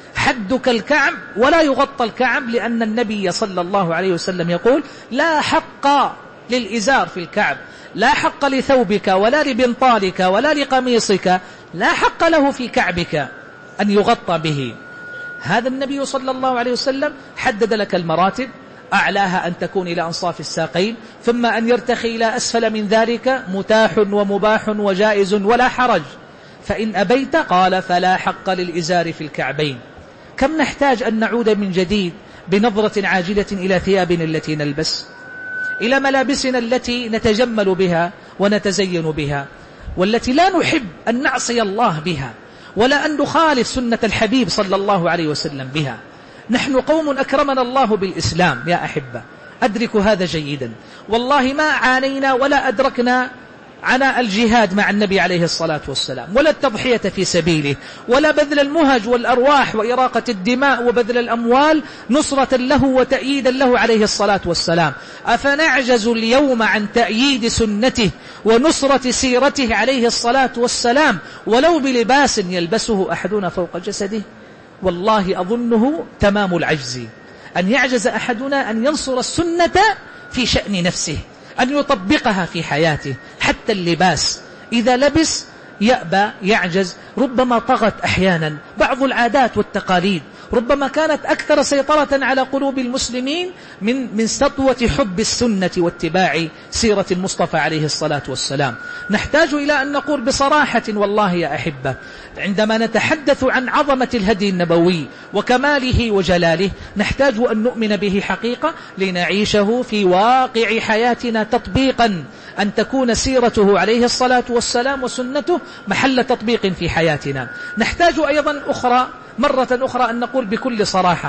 حدك الكعب ولا يغطى الكعب، لأن النبي صلى الله عليه وسلم يقول: لا حق للإزار في الكعب، لا حق لثوبك ولا لبنطالك ولا لقميصك، لا حق له في كعبك أن يغطى به. هذا النبي صلى الله عليه وسلم حدد لك المراتب، أعلاها أن تكون إلى أنصاف الساقين، ثم أن يرتخي إلى أسفل من ذلك متاح ومباح وجائز ولا حرج. فإن أبيت قال: فلا حق للإزار في الكعبين. كم نحتاج أن نعود من جديد بنظرة عاجلة إلى ثيابنا التي نلبس، إلى ملابسنا التي نتجمل بها ونتزين بها، والتي لا نحب أن نعصي الله بها ولا أن نخالف سنة الحبيب صلى الله عليه وسلم بها. نحن قوم أكرمنا الله بالإسلام يا أحبة، أدرك هذا جيدا. والله ما عانينا ولا أدركنا عناء الجهاد مع النبي عليه الصلاة والسلام، ولا التضحية في سبيله، ولا بذل المهج والأرواح وإراقة الدماء وبذل الأموال نصرة له وتأييدا له عليه الصلاة والسلام. أفنعجز اليوم عن تأييد سنته ونصرة سيرته عليه الصلاة والسلام ولو بلباس يلبسه أحدنا فوق جسده؟ والله أظنه تمام العجز أن يعجز أحدنا أن ينصر السنة في شأن نفسه، أن يطبقها في حياته. حتى اللباس إذا لبس يأبى، يعجز. ربما طغت أحيانا بعض العادات والتقاليد، ربما كانت أكثر سيطرة على قلوب المسلمين من من سطوة حب السنة واتباع سيرة المصطفى عليه الصلاة والسلام. نحتاج إلى أن نقول بصراحة والله يا أحبة، عندما نتحدث عن عظمة الهدي النبوي وكماله وجلاله، نحتاج أن نؤمن به حقيقة لنعيشه في واقع حياتنا تطبيقا، أن تكون سيرته عليه الصلاة والسلام وسنته محل تطبيق في حياتنا. نحتاج أيضا أخرى مرة أخرى أن نقول بكل صراحة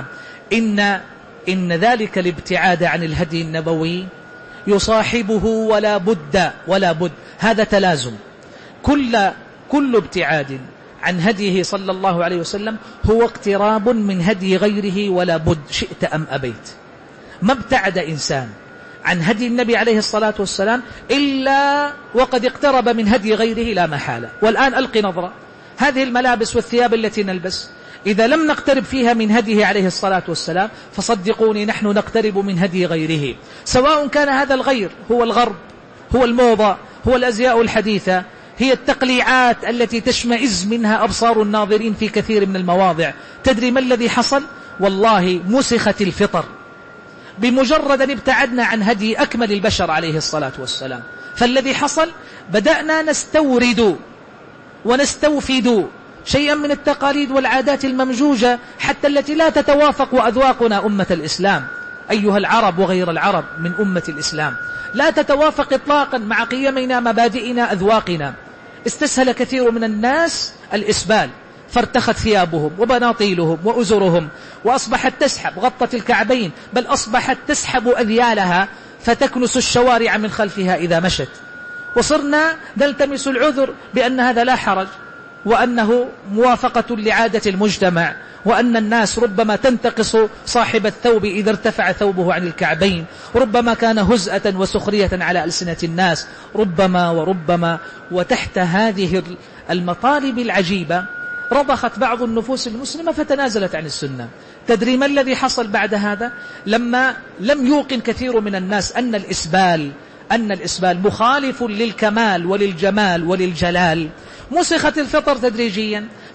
إن إن ذلك الابتعاد عن الهدي النبوي يصاحبه ولا بد ولا بد هذا تلازم. كل كل ابتعاد عن هديه صلى الله عليه وسلم هو اقتراب من هدي غيره ولا بد، شئت أم أبيت. ما ابتعد إنسان عن هدي النبي عليه الصلاة والسلام إلا وقد اقترب من هدي غيره لا محالة. والآن ألقي نظرة، هذه الملابس والثياب التي نلبس إذا لم نقترب فيها من هديه عليه الصلاة والسلام فصدقوني نحن نقترب من هدي غيره، سواء كان هذا الغير هو الغرب، هو الموضة، هو الأزياء الحديثة، هي التقليعات التي تشمئز منها أبصار الناظرين في كثير من المواضع. تدري ما الذي حصل؟ والله مسخت الفطر بمجرد أن ابتعدنا عن هدي أكمل البشر عليه الصلاة والسلام. فالذي حصل بدأنا نستورد ونستوفد شيئا من التقاليد والعادات الممجوجة حتى التي لا تتوافق وأذواقنا أمة الإسلام أيها العرب وغير العرب من أمة الإسلام، لا تتوافق إطلاقا مع قيمنا مبادئنا أذواقنا. استسهل كثير من الناس الإسبال فارتخت ثيابهم وبناطيلهم وأزرهم وأصبحت تسحب، غطت الكعبين، بل أصبحت تسحب أذيالها فتكنس الشوارع من خلفها إذا مشت. وصرنا نلتمس العذر بأن هذا لا حرج، وأنه موافقة لعادة المجتمع، وأن الناس ربما تنتقص صاحب الثوب إذا ارتفع ثوبه عن الكعبين، ربما كان هزءة وسخرية على ألسنة الناس، ربما وربما. وتحت هذه المطالب العجيبة رضخت بعض النفوس المسلمة فتنازلت عن السنة. تدري ما الذي حصل بعد هذا؟ لما لم يوقن كثير من الناس أن الإسبال أن الإسبال مخالف للكمال وللجمال وللجلال، مسخت الفطر تدريجيا،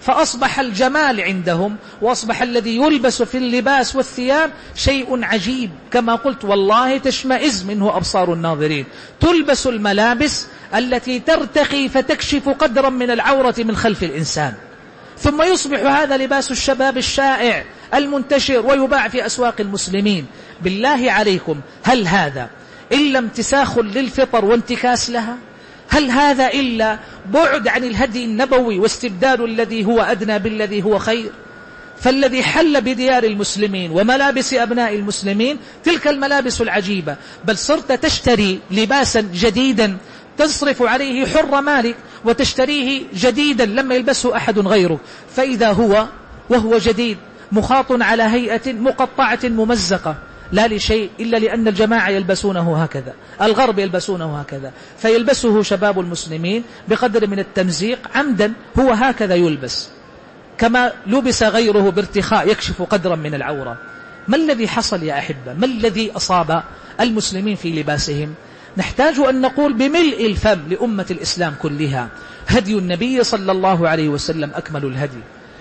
فأصبح الجمال عندهم، وأصبح الذي يلبس في اللباس والثياب شيء عجيب، كما قلت والله تشمئز منه أبصار الناظرين. تلبس الملابس التي ترتقي فتكشف قدرا من العورة من خلف الإنسان، ثم يصبح هذا لباس الشباب الشائع المنتشر ويباع في أسواق المسلمين. بالله عليكم، هل هذا إلا امتساخ للفطر وانتكاس لها؟ هل هذا إلا بعد عن الهدي النبوي واستبدال الذي هو أدنى بالذي هو خير؟ فالذي حل بديار المسلمين وملابس أبناء المسلمين تلك الملابس العجيبة، بل صرت تشتري لباسا جديدا تصرف عليه حر مالك وتشتريه جديدا لما يلبسه أحد غيره، فإذا هو وهو جديد مخاط على هيئة مقطعة ممزقة، لا لشيء إلا لأن الجماعة يلبسونه هكذا، الغرب يلبسونه هكذا، فيلبسه شباب المسلمين بقدر من التمزيق عمدا، هو هكذا يلبس كما لبس غيره بارتخاء يكشف قدرا من العورة. ما الذي حصل يا أحبة؟ ما الذي أصاب المسلمين في لباسهم؟ نحتاج أن نقول بملء الفم لأمة الإسلام كلها: هدي النبي صلى الله عليه وسلم أكمل الهدي،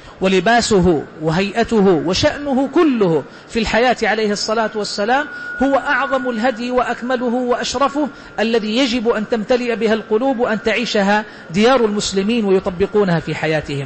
ولباسه وهيئته وشأنه كله في الحياة عليه الصلاة والسلام هو أعظم الهدي وأكمله وأشرفه، الذي يجب أن تمتلئ بها القلوب وأن تعيشها ديار المسلمين ويطبقونها في حياتهم.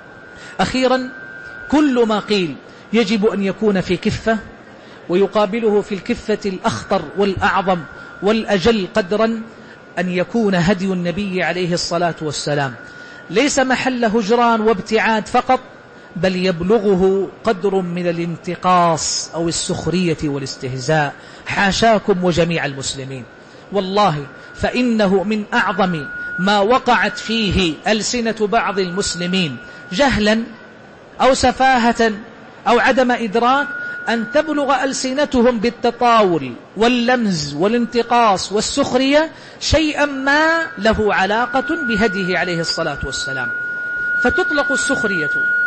أخيرا، كل ما قيل يجب أن يكون في كفة، ويقابله في الكفة الأخطر والأعظم والأجل قدرا أن يكون هدي النبي عليه الصلاة والسلام ليس محل هجران وابتعاد فقط، بل يبلغه قدر من الانتقاص أو السخرية والاستهزاء، حاشاكم وجميع المسلمين. والله فإنه من أعظم ما وقعت فيه ألسنة بعض المسلمين جهلا أو سفاهة أو عدم إدراك أن تبلغ ألسنتهم بالتطاول واللمز والانتقاص والسخرية شيئا ما له علاقة بهديه عليه الصلاة والسلام، فتطلق السخرية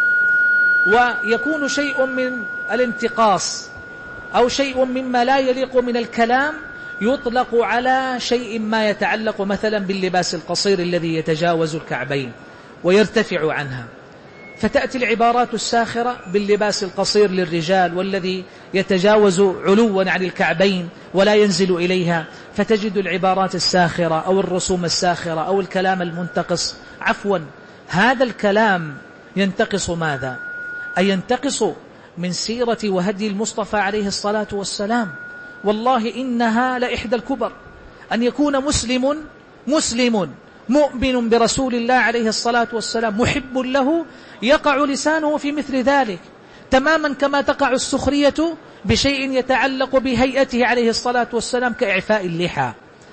ويكون شيء من الانتقاص أو شيء مما لا يليق من الكلام يطلق على شيء ما يتعلق مثلا باللباس القصير الذي يتجاوز الكعبين ويرتفع عنها، فتأتي العبارات الساخرة باللباس القصير للرجال والذي يتجاوز علوا عن الكعبين ولا ينزل إليها، فتجد العبارات الساخرة أو الرسوم الساخرة أو الكلام المنتقص. عفوا، هذا الكلام ينتقص ماذا؟ أي ينتقص من سيرة وهدي المصطفى عليه الصلاة والسلام. والله إنها لإحدى الكبر أن يكون مسلم مسلم مؤمن برسول الله عليه الصلاة والسلام محب له يقع لسانه في مثل ذلك، تماما كما تقع السخرية بشيء يتعلق بهيئته عليه الصلاة والسلام كإعفاء اللحى.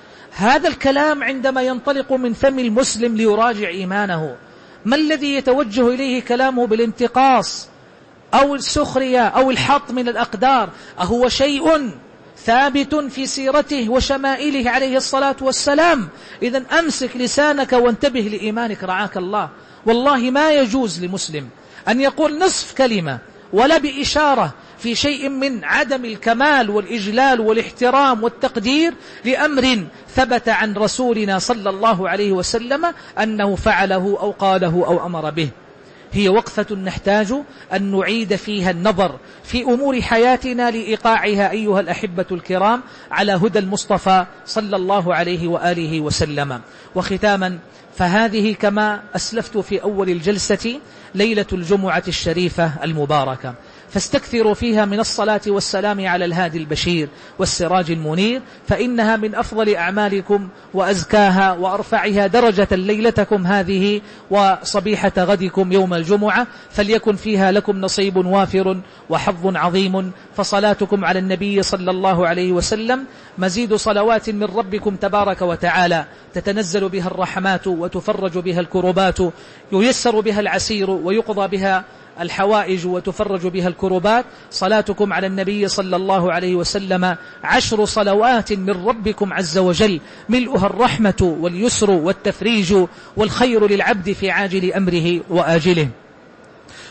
هذا الكلام عندما ينطلق من فم المسلم ليراجع إيمانه، ما الذي يتوجه إليه كلامه بالانتقاص أو السخرية أو الحط من الأقدار؟ أهو شيء ثابت في سيرته وشمائله عليه الصلاة والسلام؟ إذن أمسك لسانك وانتبه لإيمانك رعاك الله. والله ما يجوز لمسلم أن يقول نصف كلمة ولا بإشارة في شيء من عدم الكمال والإجلال والاحترام والتقدير لأمر ثبت عن رسولنا صلى الله عليه وسلم أنه فعله أو قاله أو أمر به. هي وقفة نحتاج أن نعيد فيها النظر في أمور حياتنا لإيقاعها أيها الأحبة الكرام على هدى المصطفى صلى الله عليه وآله وسلم. وختاما، فهذه كما أسلفت في أول الجلسة ليلة الجمعة الشريفة المباركة، فاستكثروا فيها من الصلاة والسلام على الهادي البشير والسراج المنير، فإنها من أفضل أعمالكم وأزكاها وأرفعها درجة ليلتكم هذه وصبيحة غدكم يوم الجمعة، فليكن فيها لكم نصيب وافر وحظ عظيم. فصلاتكم على النبي صلى الله عليه وسلم مزيد صلوات من ربكم تبارك وتعالى تتنزل بها الرحمات وتفرج بها الكربات، ييسر بها العسير ويقضى بها الحوائج وتفرج بها الكربات. صلاتكم على النبي صلى الله عليه وسلم عشر صلوات من ربكم عز وجل ملؤها الرحمة واليسر والتفريج والخير للعبد في عاجل أمره وآجله.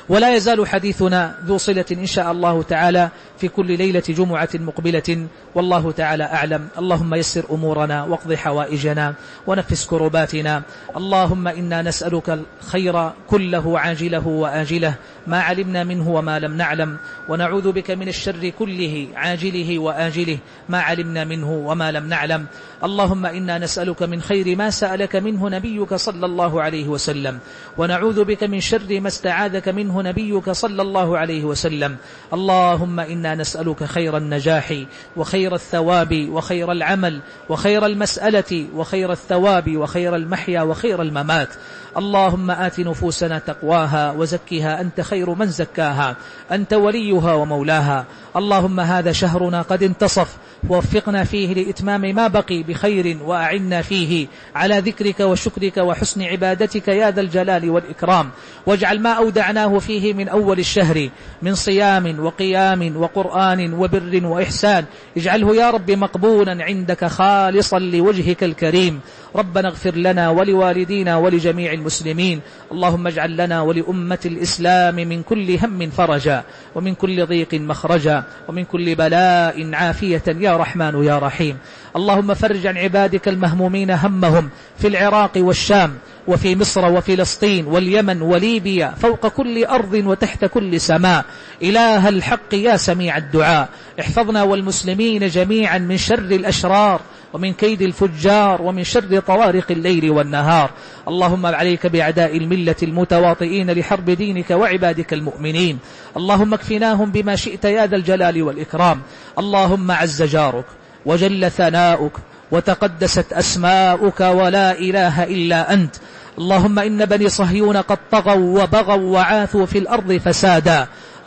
ولا يزال حديثنا ذو صلة إن شاء الله تعالى في كل ليلة جمعة مقبلة، والله تعالى أعلم. اللهم يسر أمورنا واقض حوائجنا ونفس كرباتنا. اللهم إنا نسألك الخير كله عاجله وآجله ما علمنا منه وما لم نعلم، ونعوذ بك من الشر كله عاجله وآجله ما علمنا منه وما لم نعلم. اللهم إنا نسألك من خير ما سألك منه نبيك صلى الله عليه وسلم، ونعوذ بك من شر ما استعاذك منه نبيك صلى الله عليه وسلم. اللهم إنا نسألك خير النجاح وخير الثواب وخير العمل وخير المسألة وخير الثواب وخير المحيا وخير الممات. اللهم آت نفوسنا تقواها وزكها أنت خير من زكاها، أنت وليها ومولاها. اللهم هذا شهرنا قد انتصف، ووفقنا فيه لإتمام ما بقي بخير، وأعنا فيه على ذكرك وشكرك وحسن عبادتك يا ذا الجلال والإكرام. واجعل ما أودعناه فيه من أول الشهر من صيام وقيام وقرآن وبر وإحسان اجعله يا رب مقبولا عندك خالصا لوجهك الكريم. ربنا اغفر لنا ولوالدينا ولجميع المسلمين. اللهم اجعل لنا ولأمة الإسلام من كل هم فرجا، ومن كل ضيق مخرجا، ومن كل بلاء عافية يا رحمن يا رحيم. اللهم فرج عن عبادك المهمومين همهم في العراق والشام وفي مصر وفلسطين واليمن وليبيا، فوق كل أرض وتحت كل سماء. إله الحق يا سميع الدعاء، احفظنا والمسلمين جميعا من شر الأشرار ومن كيد الفجار ومن شر طوارق الليل والنهار. اللهم عليك بأعداء الملة المتواطئين لحرب دينك وعبادك المؤمنين. اللهم اكفناهم بما شئت يا ذا الجلال والإكرام. اللهم عز جارك وجل ثناؤك وتقدست أسماؤك ولا إله إلا أنت. اللهم إن بني صهيون قد طغوا وبغوا وعاثوا في الأرض فسادا.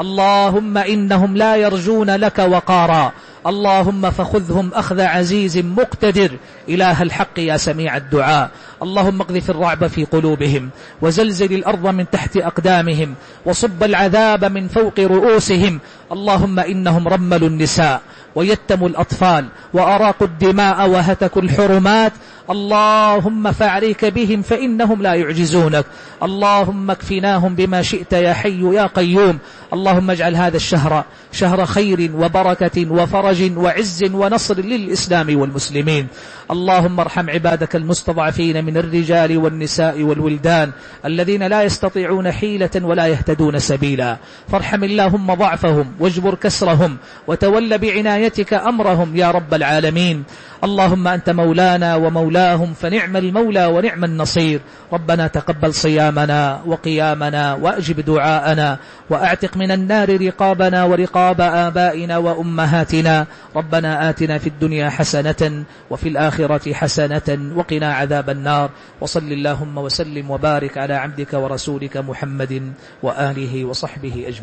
اللهم إنهم لا يرجون لك وقارا. اللهم فخذهم أخذ عزيز مقتدر إله الحق يا سميع الدعاء. اللهم اقذف الرعب في قلوبهم وزلزل الأرض من تحت أقدامهم وصب العذاب من فوق رؤوسهم. اللهم إنهم رملوا النساء ويتموا الأطفال وأراقوا الدماء وهتكوا الحرمات. اللهم فعليك بهم فإنهم لا يعجزونك. اللهم اكفناهم بما شئت يا حي يا قيوم. اللهم اجعل هذا الشهر شهر خير وبركة وفرج وعز ونصر للإسلام والمسلمين. اللهم ارحم عبادك المستضعفين من الرجال والنساء والولدان الذين لا يستطيعون حيلة ولا يهتدون سبيلا، فارحم اللهم ضعفهم واجبر كسرهم وتول بعنايتك أمرهم يا رب العالمين. اللهم أنت مولانا ومولاهم فنعم المولى ونعم النصير. ربنا تقبل صيامنا وقيامنا وأجب دعاءنا وأعتق من النار رقابنا ورقاب آبائنا وأمهاتنا. ربنا آتنا في الدنيا حسنة وفي الآخرة حسنة وقنا عذاب النار. وصل اللهم وسلم وبارك على عبدك ورسولك محمد وآله وصحبه أجمعين.